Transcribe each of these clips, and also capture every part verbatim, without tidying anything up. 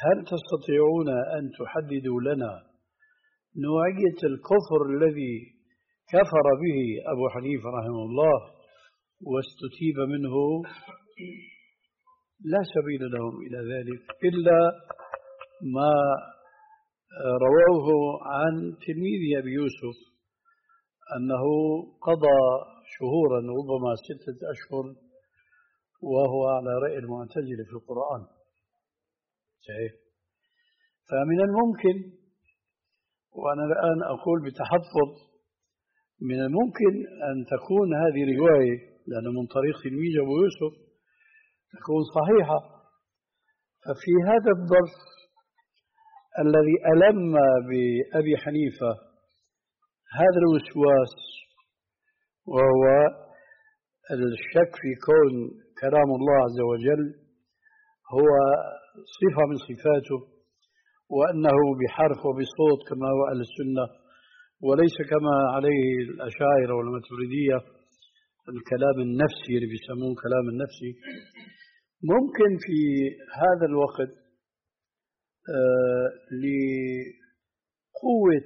هل تستطيعون أن تحددوا لنا نوعية الكفر الذي كفر به أبو حنيفة رحمه الله واستتيب منه؟ لا سبيل لهم إلى ذلك إلا ما رووه عن تلميذ أبي يوسف أنه قضى شهورا ربما ستة أشهر وهو على رأي المعتزلة في القرآن. صحيح. فمن الممكن، وأنا الآن أقول بتحفظ، من الممكن أن تكون هذه رواية لأن من طريق تلميذ أبو يوسف تكون صحيحة. ففي هذا الظرف الذي ألم بأبي حنيفة هذا الوسواس، وهو الشك في كون كلام الله عز وجل هو صفة من صفاته، وأنه بحرف وبصوت كما هو أهل السنة، وليس كما عليه الأشاعرة والماتريدية الكلام النفسي اللي بيسموه كلام النفسي. ممكن في هذا الوقت آه لقوة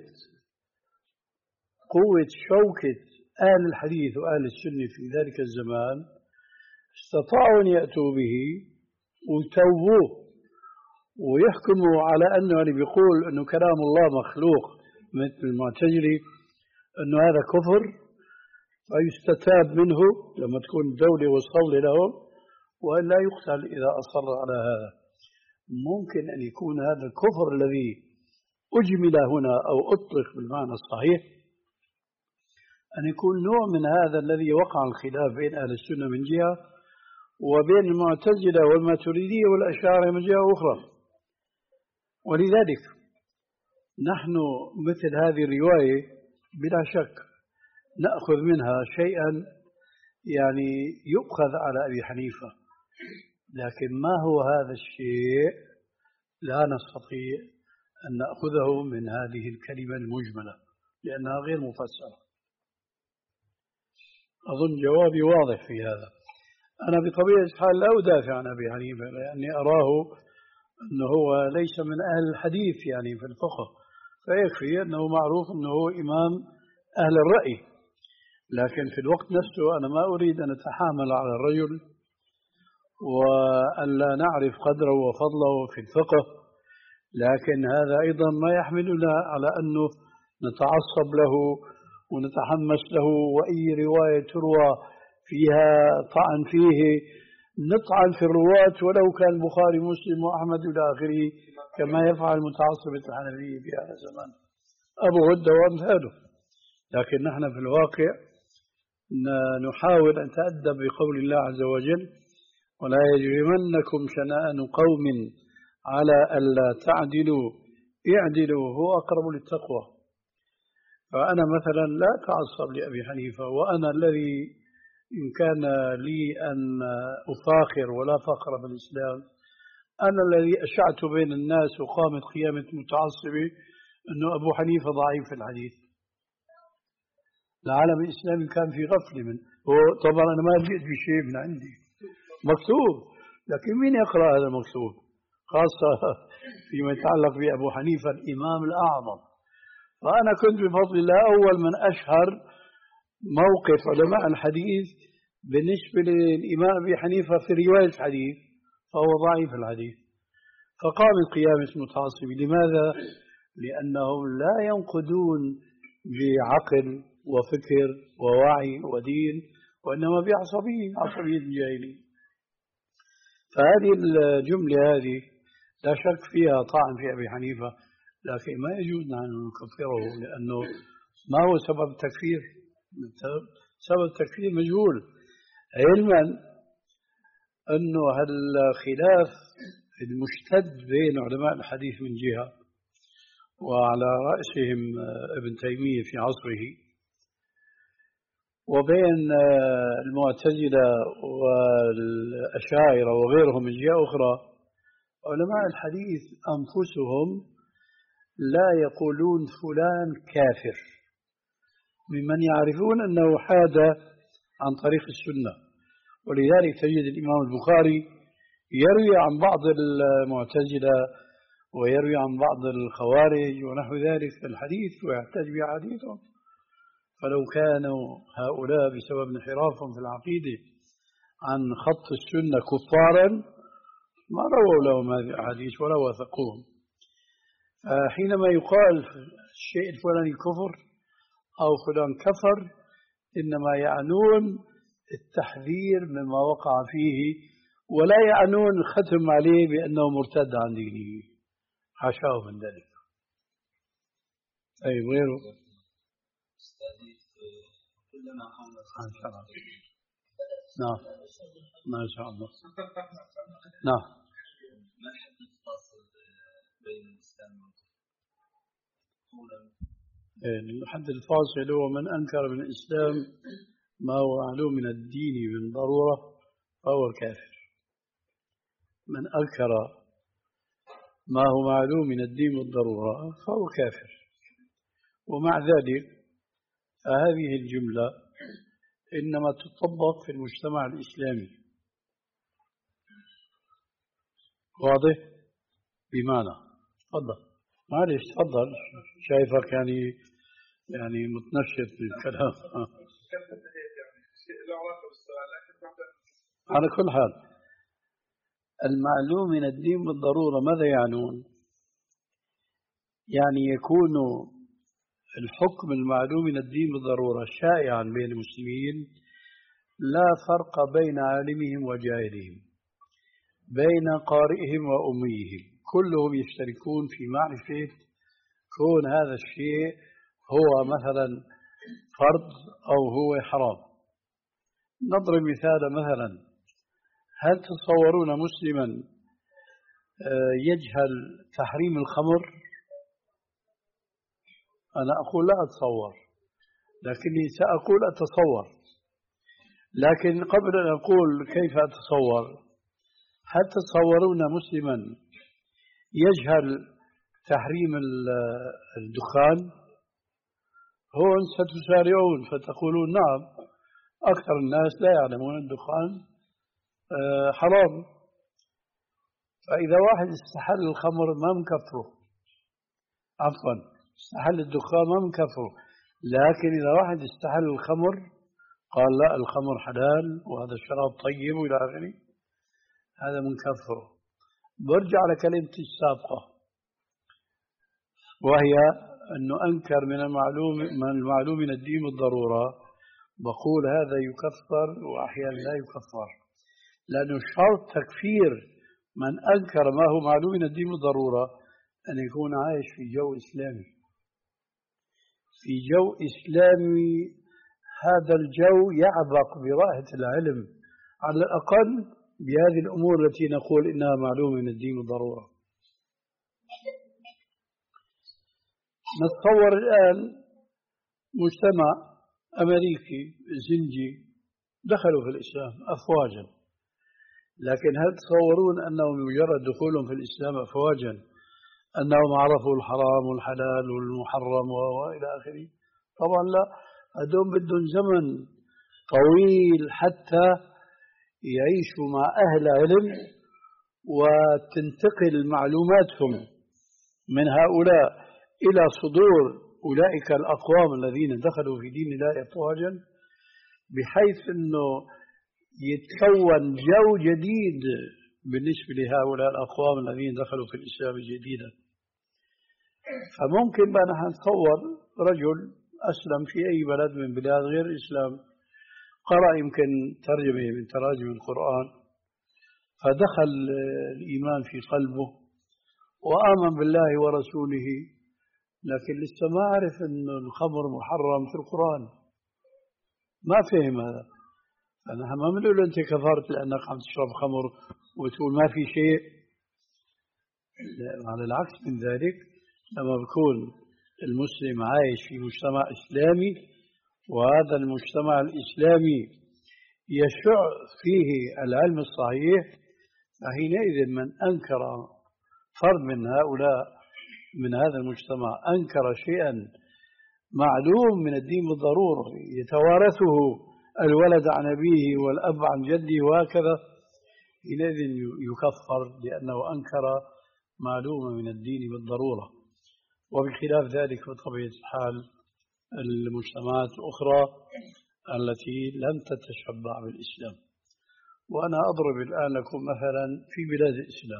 قوة شوكة أهل الحديث وأهل السنة في ذلك الزمان استطاعوا أن يأتوا به ويتوبوه ويحكموا على أنه اللي بيقول أنه كلام الله مخلوق مثل المعتزلة أنه هذا كفر، فيستتاب منه لما تكون الدولة وصل لهم، وأن لا يقتل إذا أصر على هذا. ممكن أن يكون هذا الكفر الذي أجمل هنا أو أطلق بالمعنى الصحيح أن يكون نوع من هذا الذي وقع الخلاف بين أهل السنة من جهة وبين المعتزلة والماتريدية والأشاعرة من جهة أخرى. ولذلك نحن مثل هذه الرواية بلا شك نأخذ منها شيئا يعني يؤخذ على أبي حنيفة، لكن ما هو هذا الشيء لا نستطيع أن نأخذه من هذه الكلمة المجملة لأنها غير مفسرة. أظن جوابي واضح في هذا. أنا بطبيعة الحال لا أدافع عن أبي حنيفة لأني أراه أنه هو ليس من أهل الحديث يعني في الفقه، فيكفي أنه معروف أنه هو إمام أهل الرأي، لكن في الوقت نفسه أنا ما أريد أن أتحامل على الرجل وأن لا نعرف قدره وفضله في الفقه، لكن هذا أيضا ما يحملنا على أنه نتعصب له ونتحمس له، وأي رواية تروى فيها طعن فيه نطعن في الرواة ولو كان البخاري مسلم وأحمد إلى آخره، كما يفعل متعصبة الحنفية في هذا الزمان أبو هدى وأمثاله. لكن نحن في الواقع نحاول أن نتأدب بقول الله عز وجل: ولا يجرمنكم شنآن قوم على ألا تعدلوا اعدلوا هو أقرب للتقوى. فأنا مثلا لا أتعصب لأبي حنيفة، وأنا الذي إن كان لي أن أفاخر ولا فخر بالإسلام أنا الذي أشعت بين الناس وقامت قيامة متعصبة أنه أبو حنيفة ضعيف في الحديث. العالم الإسلامي كان في غفلة من طبعا أنا ما جئت بشيء من عندي مكتوب، لكن مين يقرأ هذا المكتوب؟ خاصة فيما يتعلق بأبو حنيفة الإمام الأعظم. فأنا كنت بفضل الله أول من أشهر موقف علماء الحديث بالنسبة للإمام أبي حنيفة في رواية الحديث، فهو ضعيف الحديث. فقام قيامة المتعصب. لماذا؟ لأنهم لا ينقدون بعقل وفكر ووعي ودين، وإنما بعصبية عصبية الجاهلية. فهذه الجملة هذه لا شك فيها طعن في أبي حنيفة، لكن ما يجوز أن نكفره لأنه ما هو سبب التكفير؟ سبب التكفير مجهول، علما أنه هالخلاف المشتد بين علماء الحديث من جهة وعلى رأسهم ابن تيمية في عصره، وبين المعتزلة والأشاعرة وغيرهم من جهة أخرى، علماء الحديث أنفسهم لا يقولون فلان كافر ممن يعرفون أنه حاد عن طريق السنة. ولذلك تجد الإمام البخاري يروي عن بعض المعتزلة ويروي عن بعض الخوارج ونحو ذلك في الحديث ويحتج بحديثهم. فلو كانوا هؤلاء بسبب انحرافهم في العقيدة عن خط السنة كفارا ما رووا لهم هذه الأحاديث ولا وثقوهم. حينما يقال الشيء الفلاني كفر أو فلان كفر إنما يعنون التحذير مما وقع فيه ولا يعنون الختم عليه بأنه مرتد عن دينه، حاشاه من ذلك. أي غيره نعم ما شاء الله. نعم. ما الحد الفاصل بين الإسلام والكفر؟ الحد الفاصل هو من أنكر من الإسلام ما هو معلوم من الدين من ضرورة فهو كافر. من أنكر ما هو معلوم من الدين بالضرورة فهو كافر. ومع ذلك فهذه الجملة إنما تطبق في المجتمع الإسلامي. واضح؟ بمعنى تفضل معلش تفضل شايفك يعني يعني متنشط بالكلام. على كل حال المعلوم من الدين بالضرورة ماذا يعنون؟ يعني يكون الحكم المعلوم من الدين بالضرورة شائعا بين المسلمين لا فرق بين عالمهم وجاهلهم، بين قارئهم وأميهم، كلهم يشتركون في معرفة كون هذا الشيء هو مثلا فرض أو هو حرام. نضرب مثال مثلا، هل تصورون مسلما يجهل تحريم الخمر؟ أنا أقول لا أتصور، لكني سأقول أتصور. لكن قبل أن أقول كيف أتصور، هل تصورون مسلما يجهل تحريم الدخان؟ هون ستسارعون فتقولون نعم أكثر الناس لا يعلمون الدخان حرام. فإذا واحد استحل الخمر ما مكفره، عفوا استحل الدخان ما مكفره، لكن إذا واحد استحل الخمر قال لا الخمر حلال وهذا الشراب طيب وإلى آخره، هذا منكفره. برجع على كلمتي السابقة وهي أنه أنكر من المعلوم من المعلوم من الدين بالضرورة، بقول هذا يكفر وأحيانا لا يكفر، لأنه شرط تكفير من أنكر ما هو معلوم من الدين بالضرورة أن يكون عايش في جو إسلامي. في جو إسلامي هذا الجو يعبق برائحة العلم على الأقل بهذه الأمور التي نقول إنها معلومة من الدين بالضرورة. نتصور الآن مجتمع أمريكي زنجي دخلوا في الإسلام أفواجا، لكن هل تصورون أنهم مجرد دخولهم في الإسلام أفواجا أنهم عرفوا الحرام والحلال والمحرم وإلى آخره؟ طبعا لا، هذول بدهم زمن طويل حتى يعيشوا مع أهل علم وتنتقل معلوماتهم من هؤلاء إلى صدور أولئك الأقوام الذين دخلوا في دين الله أفواجا، بحيث أنه يتكون جو جديد بالنسبة لهؤلاء الأقوام الذين دخلوا في الإسلام جديدا. فممكن بأن نتصور رجل أسلم في أي بلد من بلاد غير الإسلام، قرأ يمكن ترجمة من تراجم القرآن فدخل الإيمان في قلبه وآمن بالله ورسوله، لكن لسه ما عرف أن الخمر محرم في القرآن، ما فهم هذا. فنحن ما بنقول أنت كفرت لأنك عم تشرب خمر وتقول ما في شيء. على العكس من ذلك، لما بيكون المسلم عايش في مجتمع إسلامي وهذا المجتمع الإسلامي يشع فيه العلم الصحيح، فحينئذ من أنكر فرد من هؤلاء من هذا المجتمع أنكر شيئا معلوم من الدين بالضرورة يتوارثه الولد عن أبيه والأب عن جده وهكذا، حينئذ يكفر لأنه أنكر معلومة من الدين بالضرورة، وبخلاف ذلك بطبيعة الحال المجتمعات الأخرى التي لم تتشبع بالإسلام. وأنا أضرب الآن لكم مثلا في بلاد الإسلام.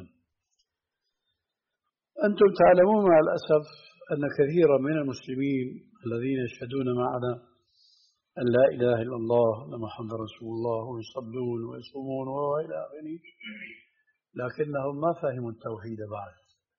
أنتم تعلمون مع الأسف أن كثيرا من المسلمين الذين يشهدون معنا أن لا إله إلا الله وأن محمد رسول الله ويصلون ويصومون وإلى آخره، لكنهم ما فهموا التوحيد بعد.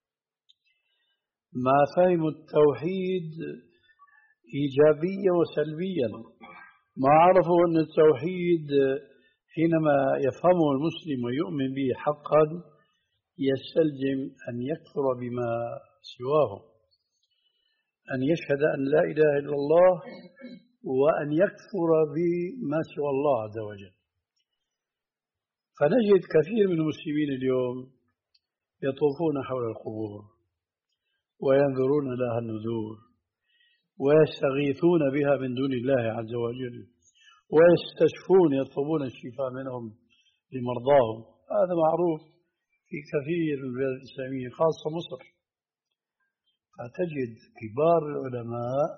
ما فهموا التوحيد إيجابيا وسلبيا. ما عرفوا أن التوحيد حينما يفهمه المسلم ويؤمن به حقا يستلزم أن يكفر بما سواه، أن يشهد أن لا إله إلا الله وأن يكفر بما سوى الله عز وجل. فنجد كثير من المسلمين اليوم يطوفون حول القبور وينذرون لها النذور ويستغيثون بها من دون الله عز وجل ويستشفون يطلبون الشفاء منهم لمرضاهم. هذا معروف في كثير من البلاد الإسلامية خاصة مصر. فتجد كبار العلماء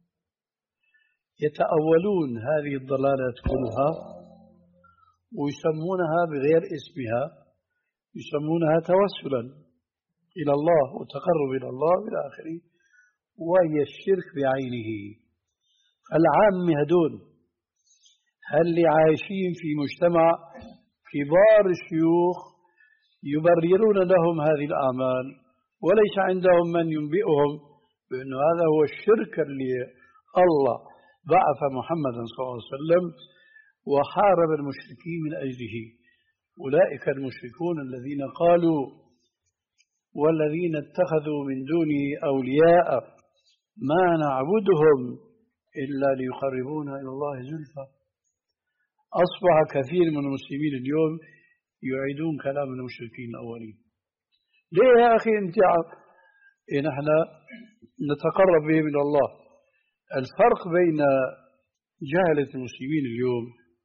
يتأولون هذه الضلالات كلها ويسمونها بغير اسمها، يسمونها توسلا إلى الله وتقرب إلى الله إلى آخره، وهي الشرك بعينه. العام هدول هل اللي عايشين في مجتمع كبار الشيوخ يبررون لهم هذه الأعمال وليس عندهم من ينبئهم بأن هذا هو الشرك اللي الله بعث محمدا صلى الله عليه وسلم وحارب المشركين من أجله. أولئك المشركون الذين قالوا والذين اتخذوا من دونه أولياء ما نعبدهم إلا ليقربونا إلى الله زلفى. أصبح كثير من المسلمين اليوم يعيدون كلام المشركين الأولين. ليه يا أخي أنت إيه نحن نتقرب بهم إلى الله؟ الفرق بين جهلة المسلمين اليوم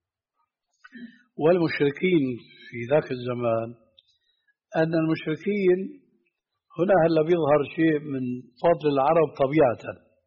والمشركين في ذاك الزمان أن المشركين هنا هلا بيظهر شيء من فضل العرب طبيعة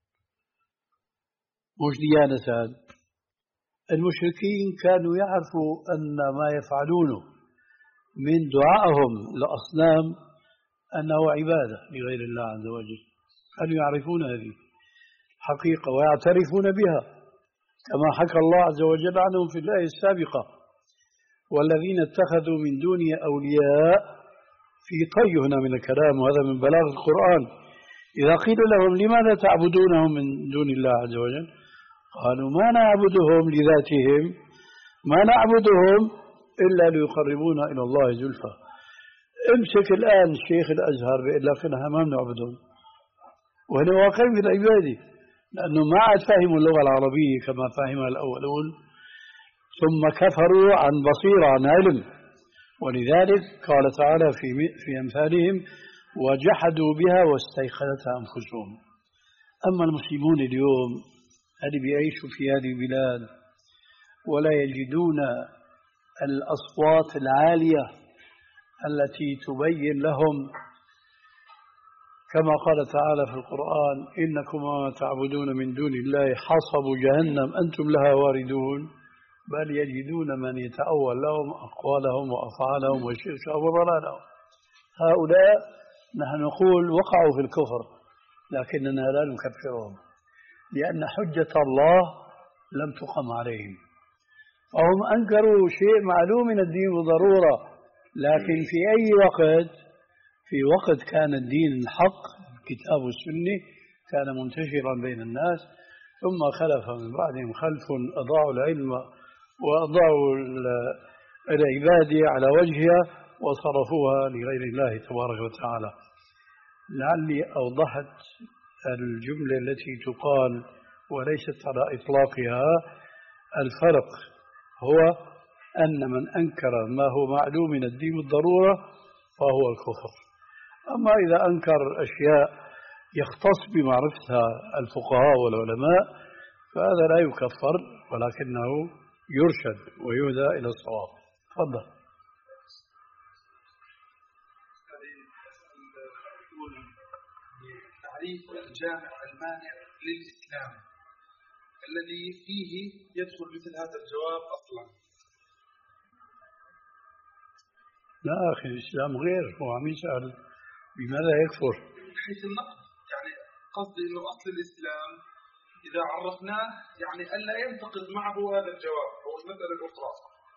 مش ديانة. المشركين كانوا يعرفوا أن ما يفعلونه من دعائهم لأصنام أنه عبادة لغير الله عز وجل، كانوا يعرفون هذه حقيقة ويعترفون بها كما حكى الله عز وجل عنهم في الآية السابقة: والذين اتخذوا من دونه أولياء. في طي هنا من الكلام، وهذا من بلاغ القرآن. إذا قيل لهم لماذا تعبدونهم من دون الله عز وجل قالوا ما نعبدهم لذاتهم، ما نعبدهم إلا ليقربونا إلى الله زلفى. امسك الآن شيخ الأزهر بيقول لك نحن ما بنعبدهم، وهنا واقعين في العبادة لأنه ما عاد فهموا اللغة العربية كما فهمها الأولون، ثم كفروا عن بصيرة عن علم. ولذلك قال تعالى في في أمثالهم: وجحدوا بها واستيقنتها أنفسهم. أما المسلمون اليوم اللي بيعيشوا في هذه البلاد ولا يجدون الأصوات العالية التي تبين لهم كما قال تعالى في القرآن: إنكم وما تعبدون من دون الله حصب جهنم أنتم لها واردون، بل يجدون من يتأول لهم أقوالهم وأفعالهم وشركهم وضلالهم. هؤلاء نحن نقول وقعوا في الكفر لكننا لا نكفرهم لأن حجة الله لم تقم عليهم، فهم أنكروا شيء معلوم من الدين بضرورة، لكن في أي وقت؟ في وقت كان الدين الحق الكتاب والسنة كان منتشرا بين الناس، ثم خلف من بعدهم خلف أضاعوا العلم وأضاعوا العبادة على وجهها وصرفوها لغير الله تبارك وتعالى. لعلي أوضحت الجملة التي تقال وليست على إطلاقها. الفرق هو أن من أنكر ما هو معلوم من الدين بالضرورة فهو الكفر. أما إذا أنكر أشياء يختص بمعرفتها الفقهاء والعلماء فهذا لا يكفر ولكنه يرشد ويهدى إلى الصواب. تفضل. التعريف الجامع المانع للإسلام الذي فيه يدخل مثل هذا الجواب أصلا؟ لا أخي، الإسلام غير، هو عم يسأل بماذا يكفر من حيث النقد، يعني قصدي أنه أصل الإسلام إذا عرفناه يعني ألا ينتقد معه هذا الجواب أو المسألة الأخرى.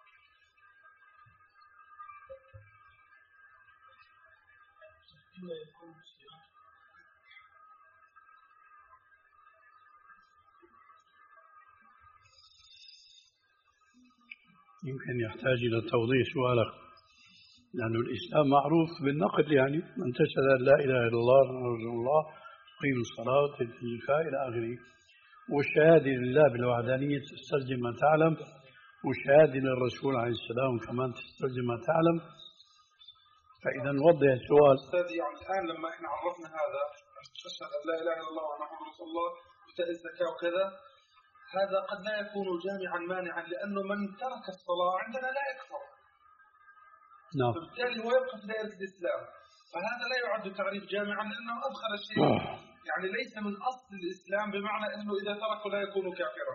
يمكن يحتاج إلى توضيح سؤالك، لأن الإسلام معروف بالنقد، يعني من تشهد أن لا إله إلا الله رسول الله تقيم الصلاة وتؤتي الزكاة إلى آخره، والشهادة لله بالوحدانية تستلزم ما تعلم، والشهادة للرسول عليه السلام كمان تستلزم ما تعلم. فإذا نوضح السؤال. أستاذ يعني الآن لما إحنا عرفنا هذا تشهد أن لا إله إلا الله وأن محمد رسول الله وتؤتي الزكاة وكذا، هذا قد لا يكون جامعا مانعا، لأنه من ترك الصلاة عندنا لا يكفر. نعم. فبالتالي هو يبقى في دائرة الإسلام، فهذا لا يعد تعريف جامعا لأنه أدخل الشيء يعني ليس من أصل الإسلام، بمعنى أنه إذا تركه لا يكون كافرا.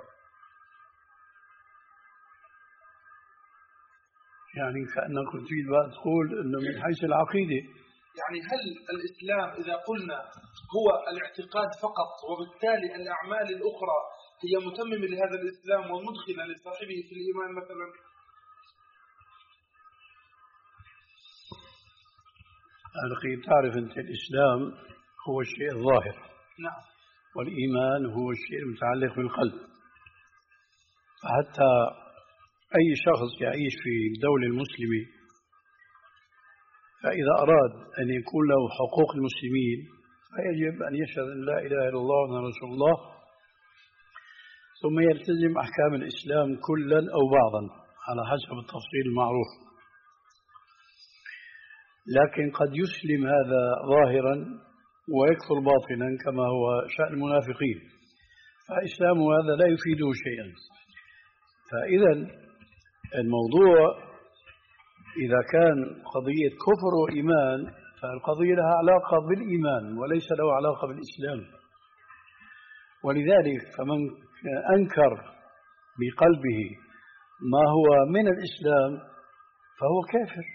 يعني كأنك تريد بقى تقول أنه من حيث العقيدة، يعني هل الإسلام إذا قلنا هو الاعتقاد فقط، وبالتالي الأعمال الأخرى هي متممة لهذا الإسلام ومدخلة لصاحبه في الإيمان مثلا؟ أخي تعرف أنت الإسلام هو الشيء الظاهر، نعم، والإيمان هو الشيء المتعلق بالقلب. فحتى أي شخص يعيش في الدولة المسلمة فإذا أراد أن يكون له حقوق المسلمين فيجب أن يشهد أن لا إله إلا الله وأن رسول الله، ثم يلتزم أحكام الإسلام كلا أو بعضا على حسب التفصيل المعروف. لكن قد يسلم هذا ظاهرا ويكفر باطنا كما هو شأن المنافقين، فإسلام هذا لا يفيده شيئا. فإذا الموضوع إذا كان قضية كفر وإيمان فالقضية لها علاقة بالإيمان وليس له علاقة بالإسلام. ولذلك فمن أنكر بقلبه ما هو من الإسلام فهو كافر،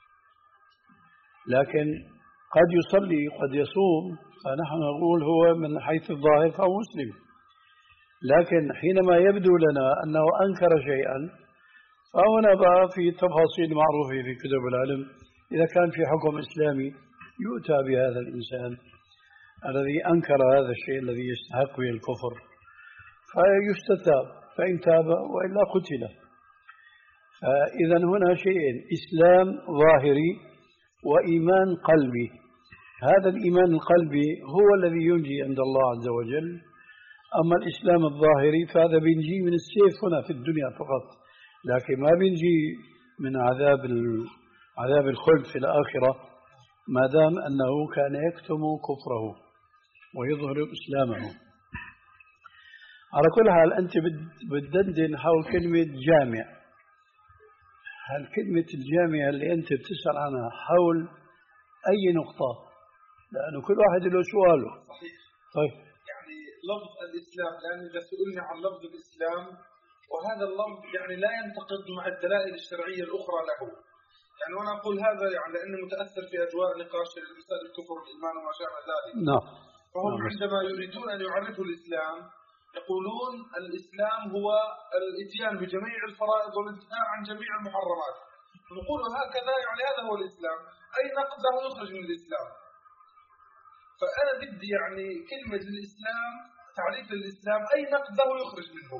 لكن قد يصلي قد يصوم فنحن نقول هو من حيث الظاهر فهو مسلم. لكن حينما يبدو لنا أنه أنكر شيئا فهنا بقى في تفاصيل معروفة في كتب العلم، إذا كان في حكم إسلامي يؤتى بهذا الإنسان الذي أنكر هذا الشيء الذي يستحق به الكفر فيستتاب، فإن تاب وإلا قتل. فإذا هنا شيئين: إسلام ظاهري وإيمان قلبي. هذا الإيمان القلبي هو الذي ينجي عند الله عز وجل، أما الإسلام الظاهري فهذا بينجي من السيف هنا في الدنيا فقط، لكن ما بينجي من عذاب عذاب الخلد في الآخرة ما دام أنه كان يكتم كفره ويظهر إسلامه. على كل حال أنت بتدندن حول كلمة جامع. هل كلمة الجامع اللي أنت بتسأل عنها حول أي نقطة؟ لأنه كل واحد له سؤاله. صحيح. طيب يعني لفظ الإسلام، لأن إذا سئلنا عن لفظ الإسلام وهذا اللفظ يعني لا ينتقد مع الدلائل الشرعية الأخرى له، يعني وأنا أقول هذا يعني لأني متأثر في أجواء نقاش مسائل الكفر والإيمان وما شابه ذلك. نعم. فهم عندما يريدون أن يعرفوا الإسلام يقولون الإسلام هو الإتيان بجميع الفرائض والانتهاء عن جميع المحرمات. نقول هكذا يعني هذا هو الإسلام، أي نقد له يخرج من الإسلام. فأنا بدي يعني كلمة الإسلام، تعريف الإسلام أي نقد له يخرج منه.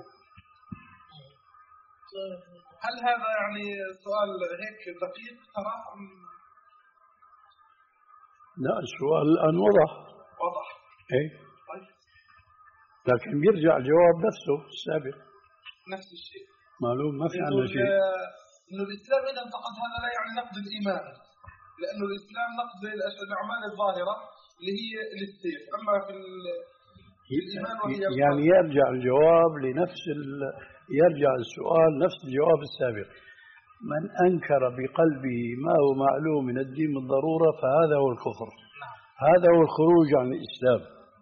هل هذا يعني سؤال هيك دقيق ترى؟ لا، السؤال الآن وضح. وضح. إيه؟ طيب. لكن بيرجع الجواب نفسه السابق. نفس الشيء. معلوم ما في عنه شيء. إنه الإسلام إذا انتقد هذا لا يعني نقد الإيمان، لأنه الإسلام نقد الأعمال الظاهرة اللي هي للسيف، أما في الإيمان وهي يعني يرجع الجواب لنفس ال... يرجع السؤال نفس الجواب السابق: من أنكر بقلبه ما هو معلوم من الدين بالضرورة فهذا هو الكفر. نعم. هذا هو الخروج عن الإسلام.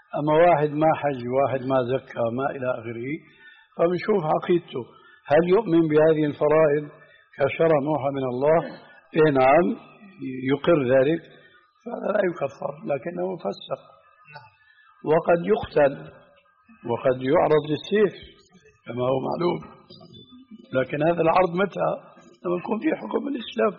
أما واحد ما حج واحد ما زكى ما إلى آخره فبنشوف عقيدته هل يؤمن بهذه الفرائض كشرع موحى من الله؟ إيه نعم يقر ذلك فهذا لا يكفر لكنه فسق وقد يقتل وقد يعرض للسيف كما هو معلوم لكن هذا العرض متى؟ لما يكون في حكم الإسلام.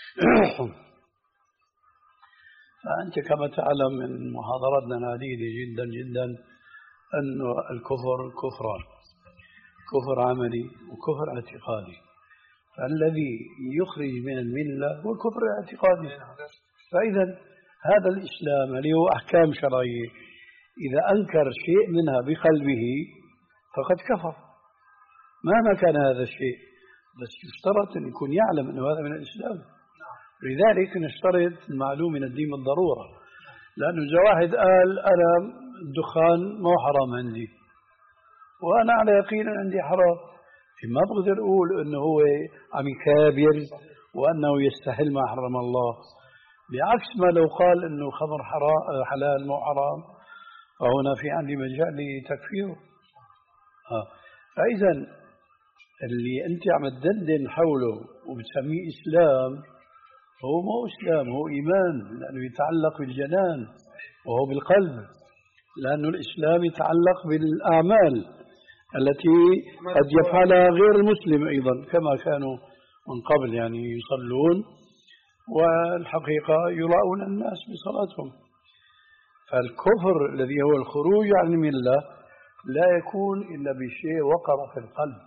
فأنت كما تعلم من محاضراتنا العديدة جدا جدا أن الكفر كفران كفر عملي وكفر اعتقادي فالذي يخرج من الملة هو الكفر الاعتقادي. فإذا هذا الإسلام اللي هو أحكام شرعية إذا أنكر شيء منها بقلبه فقد كفر مهما كان هذا الشيء بس يشترط أن يكون يعلم أنه هذا من الإسلام. لذلك نشترط المعلوم من الدين بالضرورة لأنه إذا واحد قال أنا الدخان ما هو حرام عندي وأنا على يقين عندي حرام ما بقدر أقول أنه هو عم يكابر وأنه يستحل ما حرم الله. بعكس ما لو قال أنه خمر حرام حلال مو حرام فهنا في عندي مجال لتكفيره. آه. فإذا اللي أنت عم تدندن حوله وبتسميه إسلام هو مو إسلام هو إيمان لأنه يتعلق بالجنان وهو بالقلب لأنه الإسلام يتعلق بالأعمال التي قد يفعلها غير المسلم أيضا كما كانوا من قبل يعني يصلون والحقيقة يراؤون الناس بصلاتهم. فالكفر الذي هو الخروج عن الملة لا يكون إلا بشيء وقر في القلب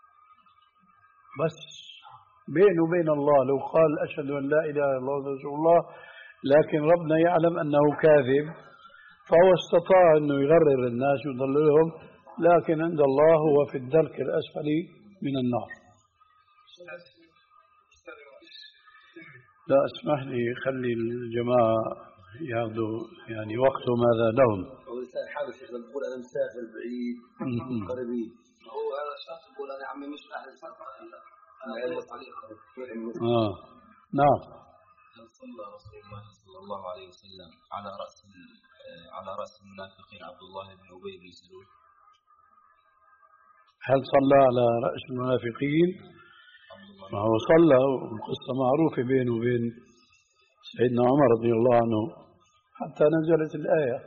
بس بينه وبين الله لو قال أشهد أن لا إله إلا الله رسول الله لكن ربنا يعلم أنه كاذب فهو استطاع أنه يغرر الناس ويضللهم لكن عند الله هو في الدرك الأسفل من النار. لا اسمح لي خلي الجماعة ياخذوا يعني وقته ماذا لهم. هو الإنسان حابب يقول أنا مسافر بعيد قريبين هو هذا الشخص يقول أنا عمي مش أهل الفترة آه. نعم. هل صلى رسول الله صلى الله عليه وسلم على رأس على رأس المنافقين عبد الله بن أبي بن سلول؟ هل صلى على رأس المنافقين؟ ما هو صلى والقصة معروفة بينه وبين سيدنا عمر رضي الله عنه حتى نزلت الآية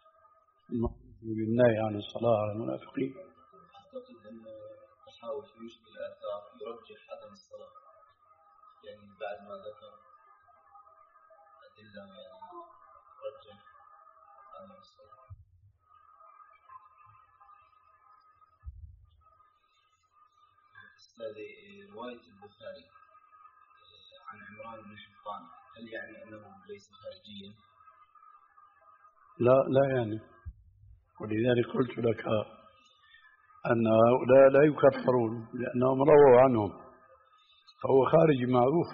بالنهي عن الصلاة على المنافقين. أعتقد أن تحاول في مشكل الآثار يرجح عدم الصلاة يعني بعد ما ذكر أدلة يعني رجح عدم الصلاة. أستاذي رواية البخاري عن عمران بن حطان هل يعني أنه ليس خارجيا؟ لا لا يعني ولذلك قلت لك أن هؤلاء لا يكفرون لأنهم رووا عنهم فهو خارجي معروف.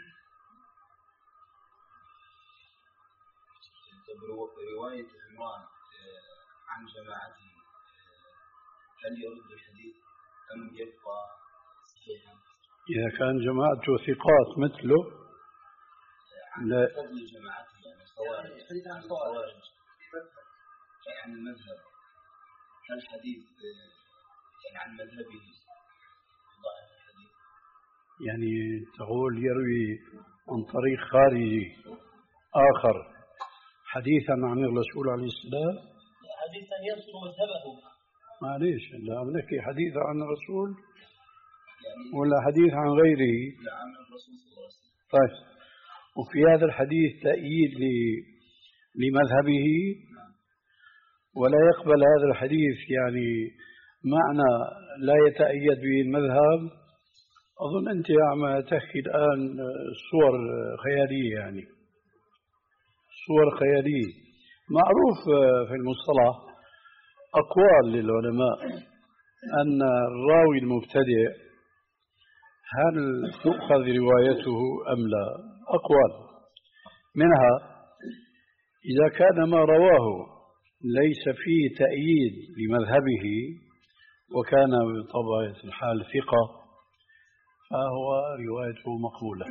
رواية عمران عن جماعته هل يرد الحديث أم يبقى صحيحا؟ إذا كان جماعته ثقات مثله لا فضل جماعته يعني الخوارج الحديث عن الخوارج عن المذهب هل الحديث يعني عن مذهبه ضعف الحديث؟ يعني تقول يروي عن طريق خارجي آخر حديثا عن الرسول عليه السلام حديثا يصل مذهبه معليش لا عم نحكي حديث عن الرسول يعني ولا حديث عن غيره؟ لا عن الرسول صلى الله عليه وسلم. طيب وفي هذا الحديث تأييد لمذهبه ولا يقبل هذا الحديث يعني معنى لا يتأيد به المذهب. أظن أنت عم تحكي الآن صور خيالية يعني صور خيالية. معروف في المصطلح أقوال للعلماء أن الراوي المبتدئ هل تؤخذ روايته أم لا؟ أقوال منها إذا كان ما رواه ليس فيه تأييد لمذهبه وكان بطبيعة الحال ثقة فهو روايته مقبولة.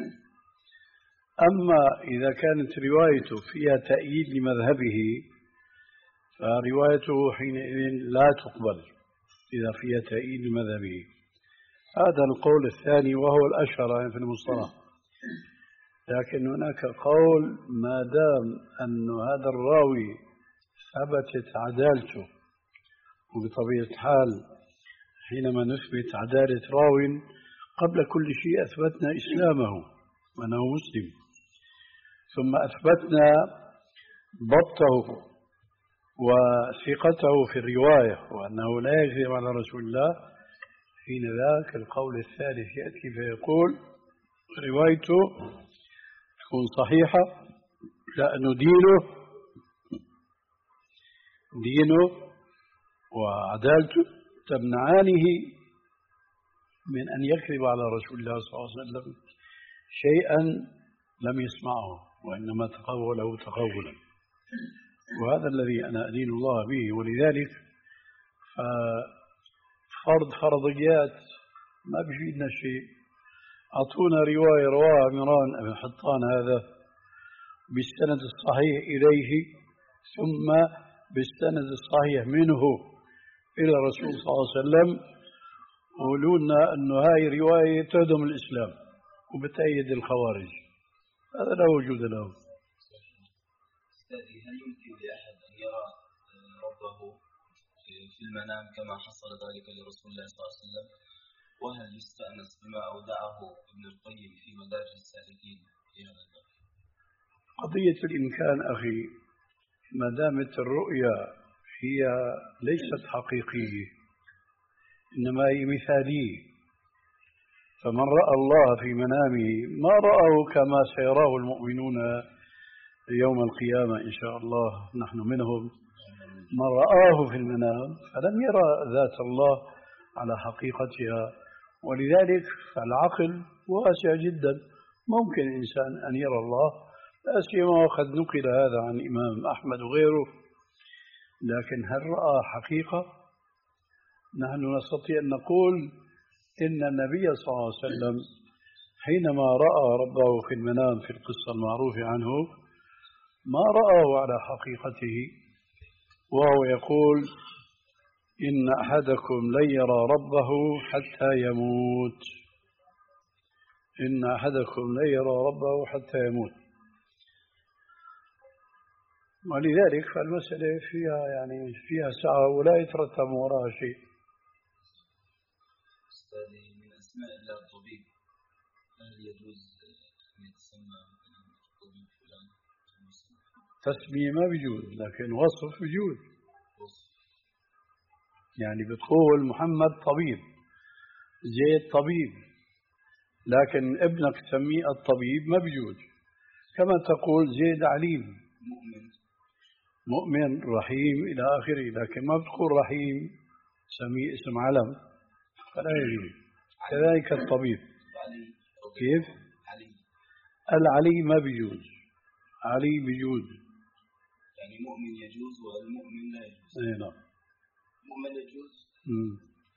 أما إذا كانت روايته فيها تأييد لمذهبه فروايته حينئذ لا تقبل إذا فيها تأييد مذهبه. هذا القول الثاني وهو الأشهر في المصطلح. لكن هناك قول ما دام أن هذا الراوي ثبتت عدالته، وبطبيعة الحال حينما نثبت عدالة راو قبل كل شيء أثبتنا إسلامه وأنه مسلم، ثم أثبتنا ضبطه وثقته في الرواية وأنه لا يكذب على رسول الله. حين ذاك القول الثالث يأتي فيقول روايته تكون صحيحة لأنه دينه دينه وعدالته تمنعانه من أن يكذب على رسول الله صلى الله عليه وسلم شيئا لم يسمعه، وإنما تقوله تقولا. وهذا الذي أنا أدين الله به. ولذلك فرض فرضيات ما بيفيدنا شيء. أعطونا رواية رواها عمران بن حطان هذا بالسند الصحيح إليه ثم بالسند الصحيح منه إلى الرسول صلى الله عليه وسلم، قولوا لنا أنه هاي رواية تهدم الإسلام وبتأيد الخوارج. هذا لا وجود له. أستاذي، هل يمكن لأحد أن يرى ربه في المنام كما حصل ذلك لرسول الله صلى الله عليه وسلم؟ وهل يستأنس بما أودعه ابن القيم في مدارج السالكين في هذا الباب؟ قضية الإمكان أخي، ما دامت الرؤيا هي ليست حقيقية إنما هي مثالية، فمن رأى الله في منامه ما رأه كما سيراه المؤمنون يوم القيامة إن شاء الله، نحن منهم. من رآه في المنام فلم يرى ذات الله على حقيقتها. ولذلك فالعقل واسع جدا، ممكن الإنسان أن يرى الله، لا سيما وقد نقل هذا عن الإمام أحمد وغيره. لكن هل رأى حقيقة؟ نحن نستطيع أن نقول إن النبي صلى الله عليه وسلم حينما رأى ربه في المنام في القصة المعروفة عنه ما رآه على حقيقته، وهو يقول إن أحدكم لن يرى ربه حتى يموت. إن أحدكم لن يرى ربه حتى يموت. ولذلك فالمسألة فيها يعني فيها سعة ولا يترتب وراها شيء. أستاذي، من أسماء الله الطبيب، هل يجوز أن يتسمى الطبيب فلان؟ تسمية ما بيجوز، لكن وصف بيجوز. يعني بتقول محمد طبيب، زيد طبيب، لكن ابنك تسميه الطبيب ما بيجوز. كما تقول زيد عليم، مؤمن مؤمن رحيم إلى آخره، لكن ما بتقول رحيم سميه اسم علم، فلا يجوز. كذلك الطبيب. كيف؟ العلي ما بيجوز، علي بيجوز. يعني مؤمن يجوز والمؤمن لا يجوز. اي نعم. مؤمن يجوز. امم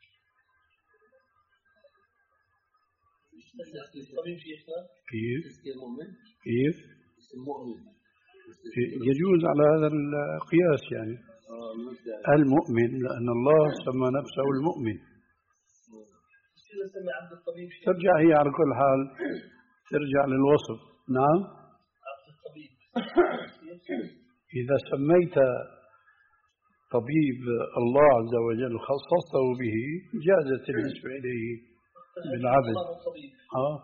الطبيب شيخنا كيف؟ المؤمن كيف؟ المؤمن يجوز على هذا القياس يعني المؤمن، لأن الله سمى نفسه المؤمن. ترجع هي على كل حال ترجع للوصف. نعم. إذا سميت طبيب الله عز وجل خصصته به جازت النسبة إليه بالعبد. آه.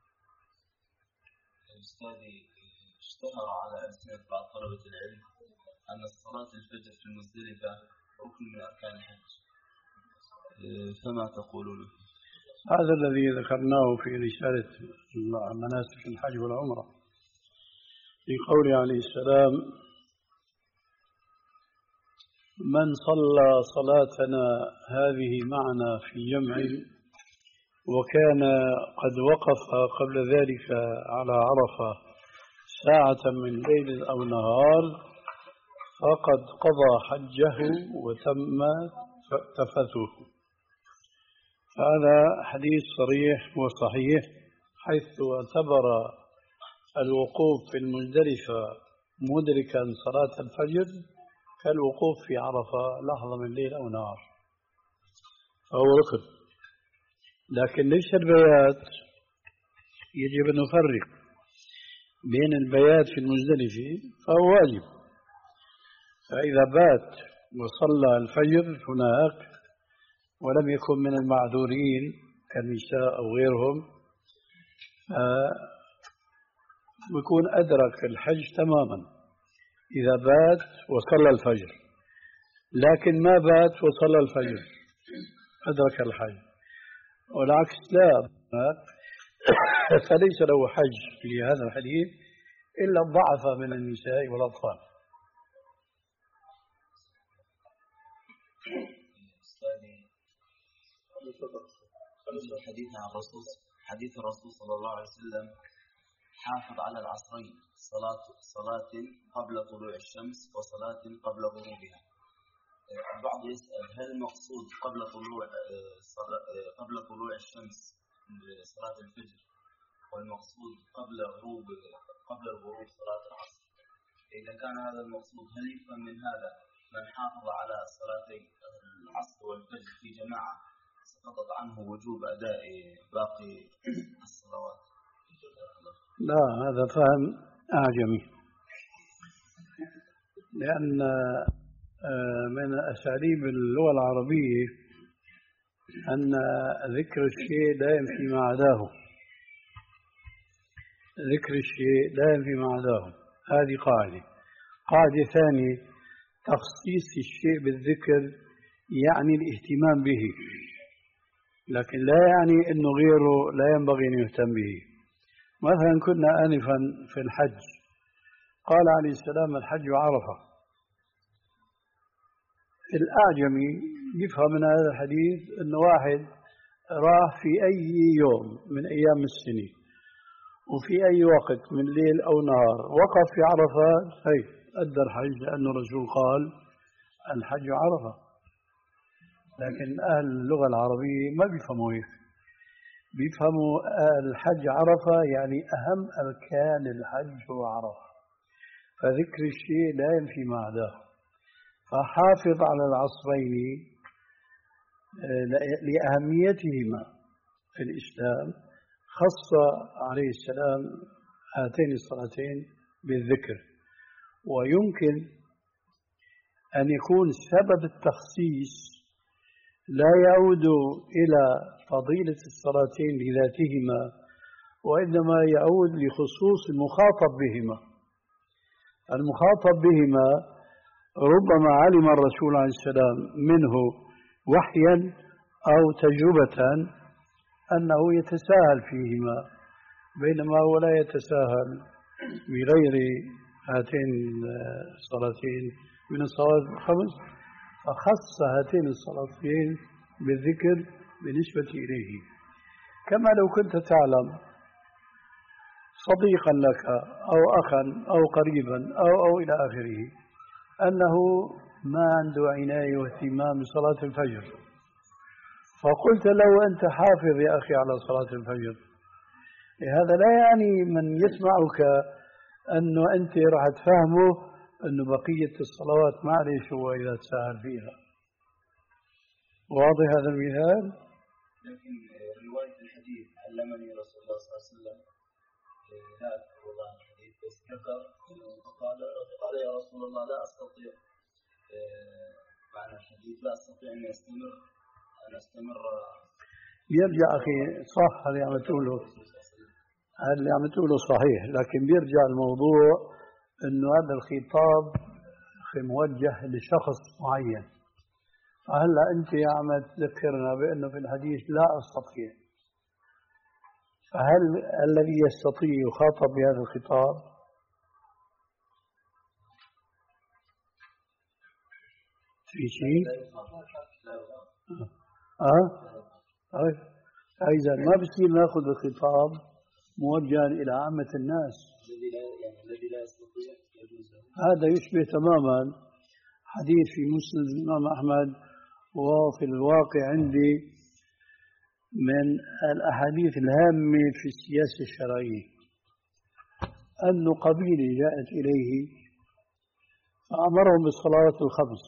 أستاذي، اشتهر على ألسنة بعض طلبة العلم أن الصلاة الفجر في المزدلفة ركن من أركان الحج، فما تقولون؟ هذا الذي ذكرناه في رسالة مناسك الحج والعمرة في قوله عليه السلام: من صلى صلاتنا هذه معنا في جمع وكان قد وقف قبل ذلك على عرفة ساعة من ليل أو نهار فقد قضى حجه وتم تفته. هذا حديث صريح وصحيح، حيث اعتبر الوقوف في المزدلفة مدركا صلاة الفجر كالوقوف في عرفة لحظة من الليل أو نهار، فهو ركن. لكن ليس البيات، يجب أن نفرق بين البيات في المزدلفة فهو واجب، فإذا بات وصلى الفجر هناك ولم يكن من المعذورين كالنساء أو غيرهم بيكون أدرك الحج تماما إذا بات وصلى الفجر. لكن ما بات وصلى الفجر أدرك الحج، والعكس لا، فليس له حج في هذا الحديث إلا الضعف من النساء والأطفال. حديث عن الرسول حديث الرسول صلى الله عليه وسلم حافظ على العصرين، صلاة صلاة قبل طلوع الشمس وصلاة قبل غروبها. البعض يسأل هل المقصود قبل طلوع قبل طلوع الشمس صلاة الفجر، والمقصود قبل غروب قبل الغروب صلاة العصر؟ إذا كان هذا المقصود هل يفهم من هذا من حافظ على صلاتي العصر والفجر في جماعة سقطت عنه وجوب أداء باقي الصلوات؟ لا، هذا فهم أعجمي، لأن من أساليب اللغة العربية أن ذكر الشيء لا ينفي ما عداه، ذكر الشيء لا ينفي ما عداه، هذه قاعدة. قاعدة ثانية، تخصيص الشيء بالذكر يعني الاهتمام به، لكن لا يعني أنه غيره لا ينبغي أن يهتم به. مثلا كنا آنفا في الحج، قال عليه السلام الحج عرفة. الأعجمي يفهم من هذا الحديث أنه واحد راح في أي يوم من أيام السنة وفي أي وقت من ليل أو نهار وقف في عرفة، هي أدى الحج، لأن الرسول قال الحج عرفة. لكن أهل اللغة العربية ما بيفهموا هيك، بيفهموا الحج عرفة يعني أهم أركان الحج هو عرفة، فذكر الشيء لا ينفي ما عداه. فحافظ على العصرين لأهميتهما في الإسلام، خص عليه السلام هاتين الصلاتين بالذكر. ويمكن أن يكون سبب التخصيص لا يعود إلى فضيلة الصلاتين لذاتهما، وإنما يعود لخصوص المخاطب بهما. المخاطب بهما ربما علم الرسول عليه السلام منه وحيا أو تجربة أنه يتساهل فيهما، بينما هو لا يتساهل بغير هاتين الصلاتين من الصلوات الخمس، فخص هاتين الصلاتين بالذكر بالنسبة إليه. كما لو كنت تعلم صديقا لك أو أخا أو قريبا أو أو إلى آخره أنه ما عنده عناية واهتمام بصلاة الفجر، فقلت له أنت حافظ يا أخي على صلاة الفجر، هذا لا يعني من يسمعك أنه أنت راح تفهمه أنه بقية الصلوات معلش هو إذا تساهل فيها. واضح هذا المثال؟ لكن رواية الحديث علمني رسول الله صلى الله عليه وسلم لا أذكر الله الحديث، بس ذكر فقال قال يا رسول الله لا أستطيع معنى الحديث لا أستطيع أن أستمر أن أستمر بيرجع أخي صح اللي عم تقوله، اللي عم تقوله صحيح، لكن بيرجع الموضوع إنه هذا الخطاب موجه لشخص معين. فهلا أنت عم تذكرنا بأنه في الحديث لا أستطيع، فهل الذي يستطيع يخاطب بهذا الخطاب؟ في شيء؟ أه؟ أه؟ إذا ما بصير ناخذ الخطاب موجها إلى عامة الناس. الذي لا يستطيع يجوز له. هذا يشبه تماما حديث في مسند الإمام أحمد، وفي الواقع عندي من الأحاديث الهامة في السياسة الشرعية، أن قبيلة جاءت إليه فأمرهم بالصلوات الخمس،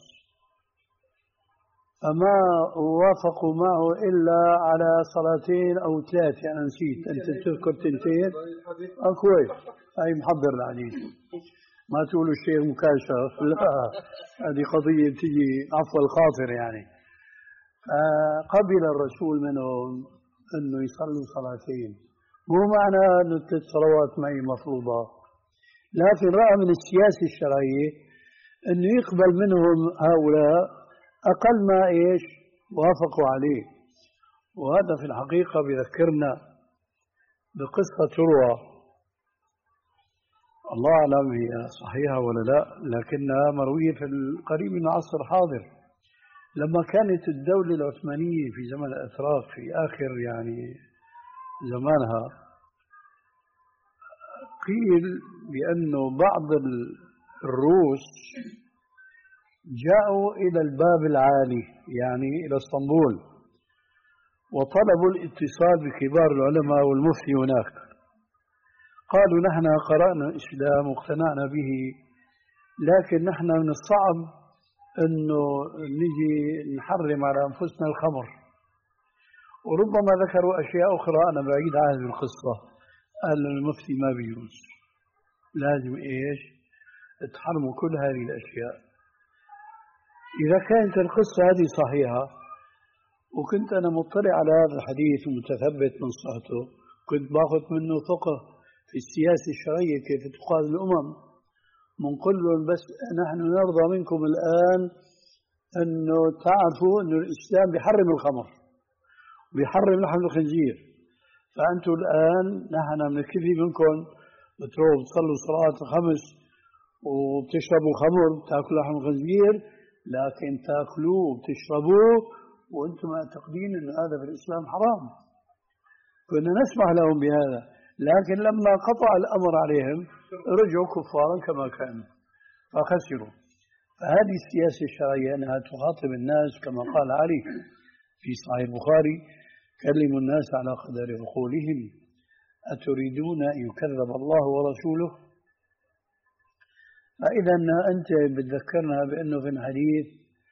فما وافقوا معه إلا على صلاتين أو ثلاث. أنا يعني نسيت، أنت تذكر تنتين. آه كويس، هاي محضر الحديث، ما تقولوا الشيء مكاشف، لا هذه قضية تجي عفو الخاطر يعني. فقبل الرسول منهم أنه يصلوا صلاتين، مو معنى أنه ثلاث صلوات معي مفروضة، لكن رأى من السياسة الشرعية أنه يقبل منهم هؤلاء أقل ما إيش وافقوا عليه. وهذا في الحقيقة بذكرنا بقصة تروى، الله أعلم هي صحيحة ولا لا، لكنها مروية في القريب من العصر الحاضر، لما كانت الدولة العثمانية في زمن الأتراك في آخر يعني زمانها، قيل بأنه بعض الروس جاءوا إلى الباب العالي يعني إلى اسطنبول، وطلبوا الاتصال بكبار العلماء والمفتي هناك. قالوا نحن قرأنا الإسلام واقتنعنا به، لكن نحن من الصعب أنه نجي نحرم على أنفسنا الخمر. وربما ذكروا أشياء أخرى أنا بعيد عن هذه القصة. قال المفتي ما بيجوز، لازم إيش تحرموا كل هذه الأشياء. إذا كانت القصة هذه صحيحة وكنت أنا مطلع على هذا الحديث ومتثبت من صحته، كنت باخذ منه فقه في السياسة الشرعية كيف تقاد الأمم. منقول لهم بس نحن نرضى منكم الآن أنه تعرفوا أنه الإسلام بيحرم الخمر وبيحرم لحم الخنزير، فأنتم الآن نحن بنكتفي منكم بتروحوا بتصلوا صلاة الخمس وبتشربوا خمر بتاكلوا لحم الخنزير، لكن تاكلوه وبتشربوه وأنتم معتقدين أن هذا في الإسلام حرام. كنا نسمح لهم بهذا، لكن لما قطع الأمر عليهم رجعوا كفارا كما كانوا فخسروا. فهذه السياسة الشرعية أنها تخاطب الناس كما قال علي في صحيح البخاري: كلموا الناس على قدر عقولهم أتريدون أن يكذب الله ورسوله. فإذا أنت بتذكرنا بأنه في الحديث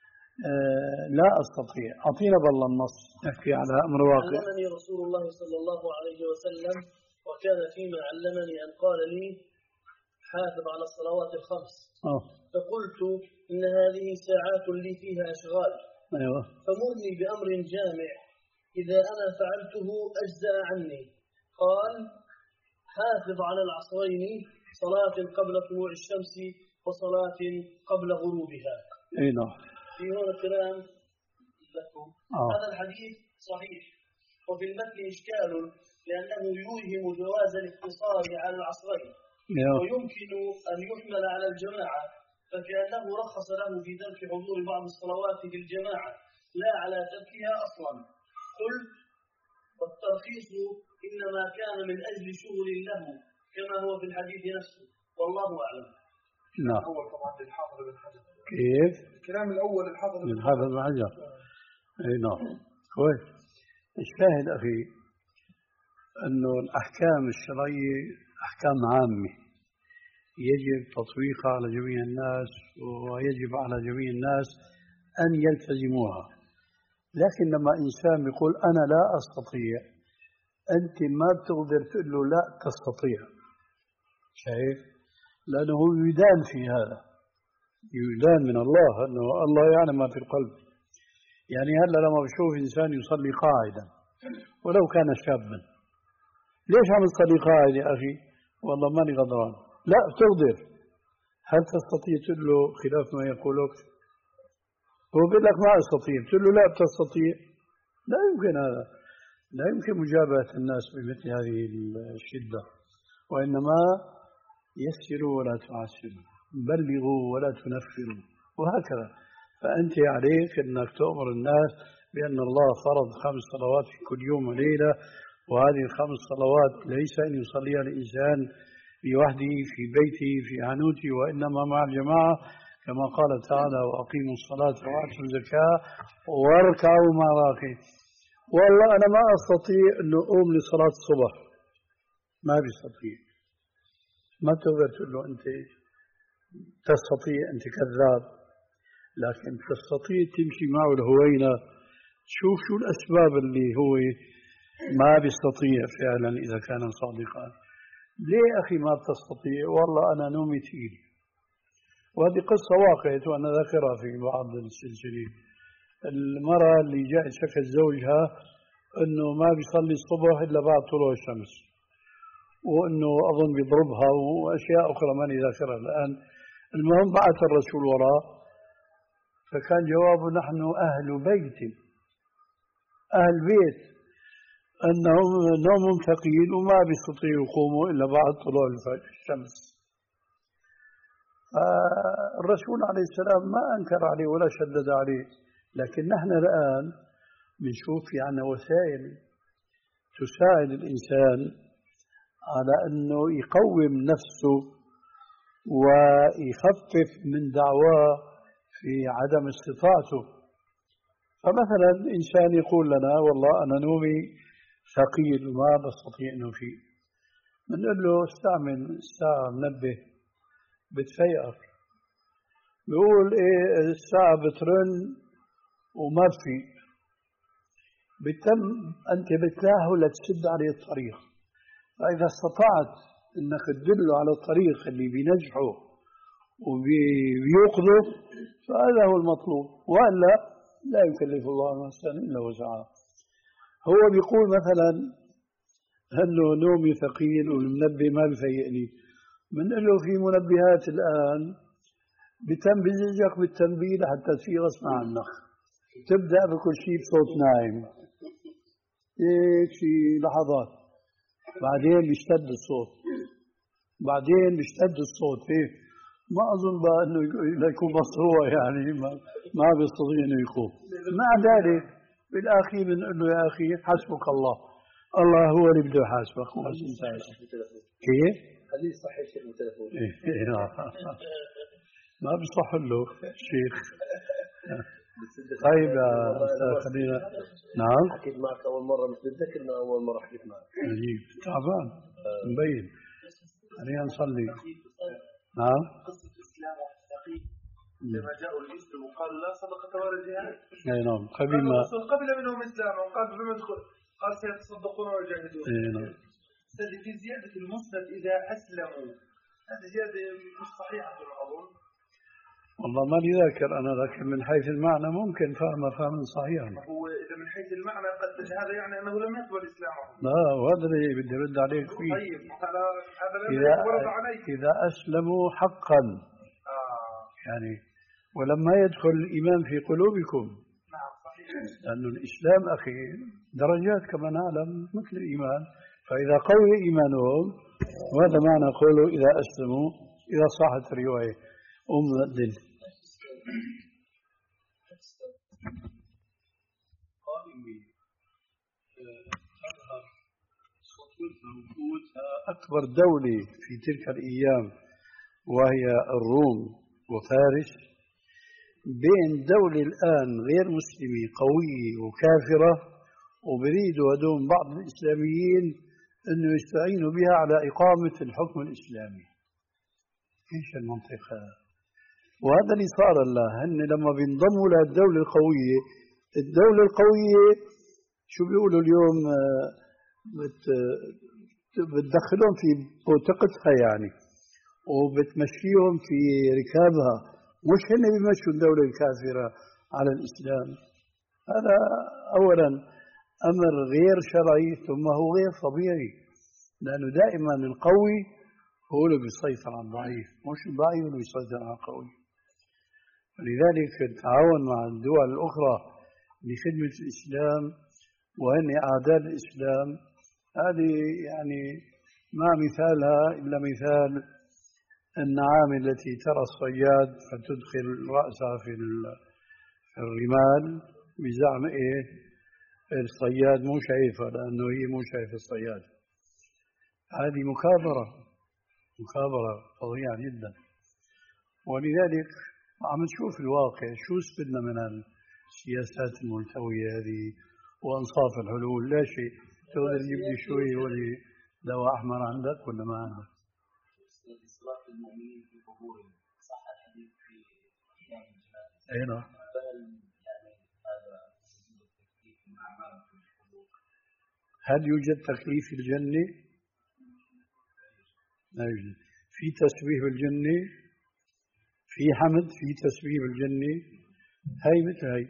آه لا أستطيع. أعطينا بالله النص نحكي على أمر واقع. علمني رسول الله صلى الله عليه وسلم، وكان فيما علمني أن قال لي: حافظ على الصلوات الخمس. أوه. فقلت: إن هذه ساعات لي فيها أشغال. أيوة. فمرني بأمر جامع إذا أنا فعلته أجزأ عني. قال: حافظ على العصرين، صلاة قبل طلوع الشمس وصلاة قبل غروبها. أي نعم. في هذا الكلام لكم. آه. هذا الحديث صحيح، وفي المتن إشكال لأنه يوهم جواز الاقتصار على العصرين. أيوة. ويمكن أن يحمل على الجماعة، فكأنه رخص له في ترك حضور بعض الصلوات في الجماعة لا على تركها أصلا. قلت: والترخيص إنما كان من أجل شغل له كما هو في الحديث نفسه، والله أعلم. نعم. الأول طبعا للحافظ بن حجر. كيف؟ الكلام الأول للحافظ بن حجر. بن حجر. أي نعم. كويس. الشاهد أخي أنه الأحكام الشرعية أحكام عامة يجب تطبيقها على جميع الناس، ويجب على جميع الناس أن يلتزموها. لكن لما إنسان يقول أنا لا أستطيع، أنت ما بتقدر تقول له لا تستطيع. شايف؟ لأنه يدان في هذا، يدان من الله، أنه الله يعلم ما في القلب. يعني هلا لما بشوف إنسان يصلي قاعدا ولو كان شابا، ليش عم تصلي قاعد يا أخي؟ والله ماني غضبان. لا بتقدر. هل تستطيع تقول له خلاف ما يقولك؟ هو بيقول لك ما أستطيع، تقول له لا بتستطيع. لا يمكن هذا، لا يمكن مجابهة الناس بمثل هذه الشدة. وإنما يسروا ولا تعسروا، بلغوا ولا تنفروا، وهكذا. فأنت عليك أنك تؤمر الناس بأن الله فرض خمس صلوات في كل يوم وليلة، وهذه الخمس صلوات ليس أن يصليها الإنسان لوحده في بيته في عنوته، وإنما مع الجماعة كما قال تعالى: وأقيموا الصلاة وآتوا الزكاة واركعوا مع الراكعين. والله أنا ما أستطيع أن أقوم لصلاة الصبح، ما بيستطيع. ما تقدر تقول له أنت تستطيع أنت كذاب، لكن تستطيع تمشي معه الهوينة تشوف شو الأسباب اللي هو ما بيستطيع فعلا إذا كان صادقا. ليه أخي ما بتستطيع؟ والله أنا نومي تقيل. وهذه قصة واقعية وأنا ذاكرها في بعض السلسلة. المرأة اللي جاء شكت زوجها أنه ما بيصلي الصبح إلا بعد طلوع الشمس، وأنه أظن بيضربها وأشياء أخرى ماني ذاكرها الآن. المهم بعث الرسول وراء، فكان جوابه نحن أهل بيت أهل بيت أنهم نومهم ثقيل وما بيستطيعوا يقوموا إلا بعد طلوع الشمس. الرسول عليه السلام ما أنكر عليه ولا شدد عليه، لكن نحن الآن بنشوف يعني وسائل تساعد الإنسان على أنه يقوم نفسه ويخفف من دعواه في عدم استطاعته. فمثلا إنسان يقول لنا والله أنا نومي ثقيل وما بستطيع أنه فيه، بنقول له استعمل الساعة منبه بتفيقر. بيقول إيه الساعة بترن وما في، بتم أنت بتلاهو لتسد عليه الطريق. فإذا استطعت أنك تدله على الطريق اللي بينجحه وبيوقظه فهذا هو المطلوب، وإلا لا يكلف الله نفسا إلا وسعها. هو بيقول مثلا أنه نومي ثقيل والمنبه ما بيفيقني، بنقول له في منبهات الآن بتنبهك بالتنبيه لحتى تصير غصب عنك. تبدأ بكل شيء بصوت نايم هيك شي لحظات، بعدين بيشتد الصوت، بعدين بيشتد الصوت هيك. ما أظن بقى أنه يكون مصروع يعني ما, ما بيستطيع أنه يقوم. مع ذلك بالآخير بنقول له يا أخي حسبك الله، الله هو اللي بده يحاسبك. كيف؟ خليه يصحي الشيخ بالتليفون. ما بيصح له شيخ. طيب خلينا. نعم حكيت معك أول مرة، مش بتذكر إنه أول مرة حكيت معك. عجيب تعبان مبين. خلينا نصلي. نعم. قصة الإسلام والتقييم لما جاءوا الإسلام وقالوا لا صدقة ولا جهاد. أي نعم. قبل ما قبل منهم إسلام وقال بما يدخل قال سيتصدقون ويجاهدون. أي نعم. في زيادة المسند إذا أسلموا، هذه زيادة مش صحيحة أظن. والله ما لي ذاكر أنا، لكن من حيث المعنى ممكن فهمه فهما صحيحا. هو إذا من حيث المعنى قد هذا يعني أنه لم يقبل إسلامه. لا وهذا اللي بدي أرد عليك فيه. طيب هذا هذا لم إذا يورد عليه. إذا أسلموا حقا آه. يعني ولما يدخل الإيمان في قلوبكم. نعم صحيح. لأن الإسلام أخي درجات كما نعلم مثل الإيمان، فإذا قوي إيمانهم، وهذا معنى قوله إذا أسلموا إذا صحت الرواية أم الدل. أكبر دولة في تلك الأيام وهي الروم وفارس، بين دولة الآن غير مسلمة قوية وكافرة، وبريدوا هدول بعض الإسلاميين أنه يستعينوا بها على إقامة الحكم الإسلامي. إيش المنطقة؟ وهذا اللي صار الله، هن لما بينضموا للدولة القوية، الدولة القوية شو بيقولوا اليوم بت بتدخلهم في بوتقتها يعني، وبتمشيهم في ركابها، مش هن بيمشوا الدولة الكافرة على الإسلام. هذا أولا أمر غير شرعي، ثم هو غير طبيعي، لأنه دائما القوي هو اللي بيسيطر على الضعيف، مش الضعيف اللي بيسيطر على القوي. لذلك التعاون مع الدول الأخرى لخدمة الإسلام وهن أعداء الإسلام، هذه يعني ما مثالها إلا مثال النعام التي ترى الصياد فتدخل رأسها في الرمال بزعم إيه الصياد مو شايفها لأنه هي مو شايف الصياد. هذه مكابرة مكابرة فظيعة جدا. ولذلك عم نشوف الواقع شو استفدنا من السياسات الملتوية هذه وأنصاف الحلول. لا شيء، تقدر تجيب لي شوي ولي دواء أحمر عندك ولا ما عندك؟ صلاة المؤمنين في قبورهم أي نعم. هل يوجد تكليف في الجنة؟ لا يوجد. في تسبيح بالجنة، في حمد، في تسبيح بالجنة، هاي مثل هاي.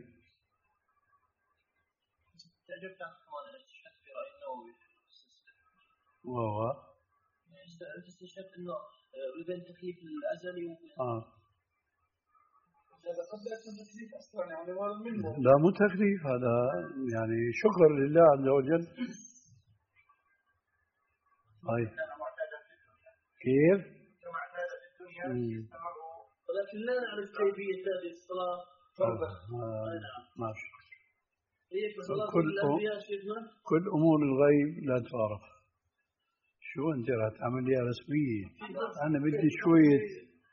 تعجبت عن كمان الاستشهاد في رأي النووي. وهو أنت استشهدت إنه بين التكليف الأزلي و آه. هذا قد لا يكون تكليف أصلا يعني ولا منه. لا مو تكليف، هذا يعني شكر لله عز وجل. هاي كيف؟ كما اعتاد في الدنيا يستمروا، ولكن لا نعرف كيفية هذه الصلاة فرضا. ماشي. هي كصلاة كل الأنبياء شيخنا. كل أمور الغيب لا تعرف. شو أنت راح تعمل لي رسمية؟ أنا بدي شوية.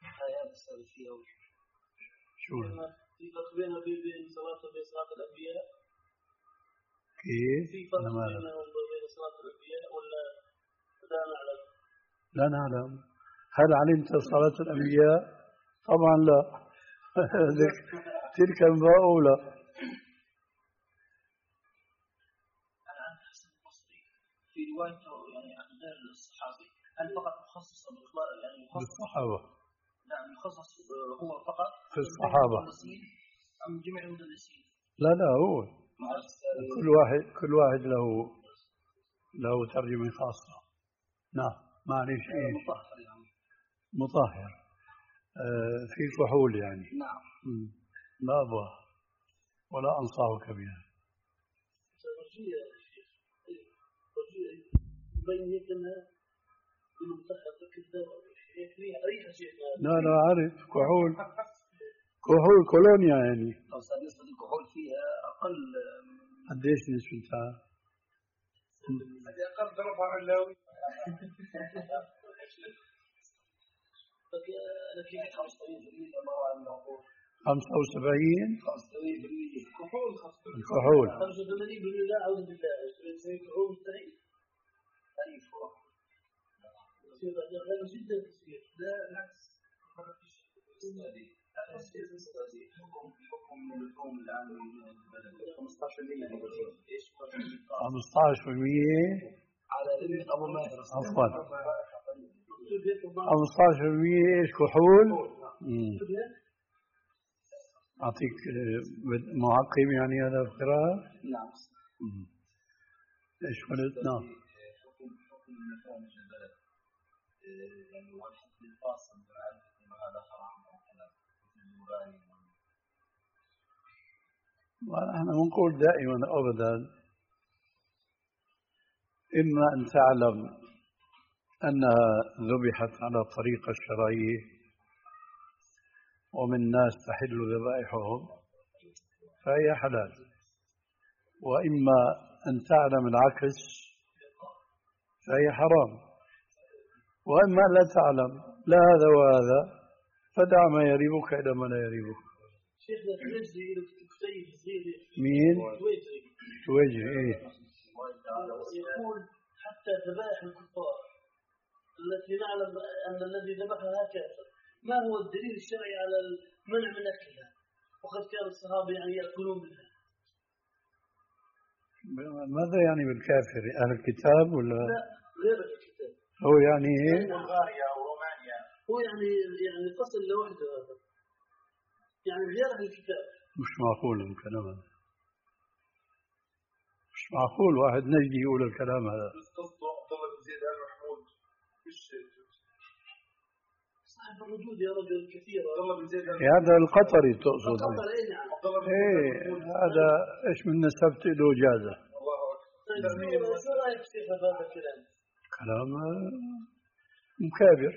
شو؟ في فرق بين بين صلاة وبين صلاة الأنبياء. كيف؟ في فرق بين وبين صلاة الأنبياء ولا لا نعلم؟ لا نعلم. هل علمت صلاة الأنبياء؟ طبعا لا. تلك أنباء أولى. أنا عن حسن البصري في روايته يعني عن غير الصحابي، هل فقط مخصص بالإخبار يعني مخصص بالصحابة؟ نعم مخصص هو فقط في الصحابة أم جميع المدرسين؟ لا لا هو كل واحد كل واحد له له ترجمة خاصة. نعم معلش إيش مطهر يعني مطهر آه في كحول يعني. نعم. لا أبغى ولا أنصحك بها. لا لا عارف كحول كحول كولونيا يعني. لو صار نسبة الكحول فيها أقل. قديش نسبتها؟ أقل ضربها علاوي. أنا كيف خمسة وسبعين بالمئة ما هو عن الموضوع. خمسة وسبعين. خمسة وسبعين بالمئة كحول. الكحول. خمسة وثمانين بالمئة لا أعوذ بالله. زي كحول مستحيل. أي فوق. هذا جدا كثير. لا بالعكس. حكم اللحوم الآن خمسة عشر بالمئة نيكوتين. إيش خمسة عشر بالمئة على ابن أبو ماهر. عفوا. خمسة عشر بالمئة إيش كحول؟ أعطيك معقم يعني هذا القراءة؟ نعم. إيش قلت؟ نعم. حكم حكم اللحوم في البلد يعني والحد الفاصل بمعرفة إنه هذا حرام أو حلال مثل المباني. ونحن نقول دائما أبدا إما أن تعلم أنها ذبحت على الطريقة الشرعية ومن الناس تحل ذبائحهم فهي حلال، وإما أن تعلم العكس فهي حرام، وإما لا تعلم لا هذا وهذا فدع ما يريبك إلى ما لا يريبك. شيخنا توجهي لكتيب صغير. مين؟ توجهي. توجهي إيه؟ يقول حتى ذبائح الكفار التي نعلم أن الذي ذبحها كافر، ما هو الدليل الشرعي على المنع من أكلها؟ وقد كان الصحابة يعني يأكلون منها. ماذا يعني بالكافر؟ أهل الكتاب ولا؟ لا غير الكتاب. هو يعني إيه؟ بلغاريا ورومانيا. هو يعني يعني فصل لوحده هذا. يعني غير أهل الكتاب. مش معقول الكلام هذا. مش معقول واحد نجدي يقول الكلام هذا. قصده عبد الله بن زيد آل محمود. مش صاحب الردود يا رجل كثير. عبد الله بن زيد. هذا القطري تقصد؟ القطري إيه نعم. إيه هذا إيش من نسبت له جازة. الله أكبر. طيب شو رأيك شيخ هذا الكلام؟ كلام مكابر.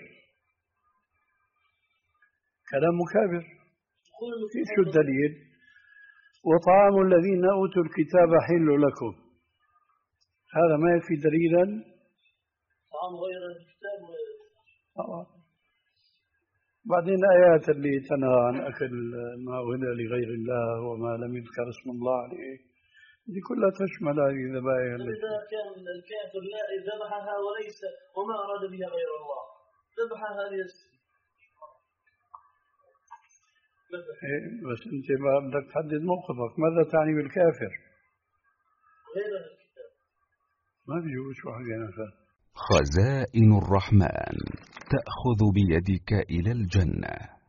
كلام مكابر. شو الدليل؟ وطعام الذين أوتوا الكتاب حل لكم. هذا ما يكفي دليلا؟ طعام غير الكتاب آه. بعدين آيات اللي تنهى عن أكل ما أهل لغير الله وما لم يذكر اسم الله عليه دي كلها تشمل هذه الذبائح. إذا كان الكافر لا ذبحها وليس وما أراد بها غير الله ذبحها هذه إيه بس أنت ما بدك تحدد موقفك، ماذا تعني بالكافر؟ غير الكتاب ما بيجوز شو حكينا فيه. خزائن الرحمن تأخذ بيدك إلى الجنة.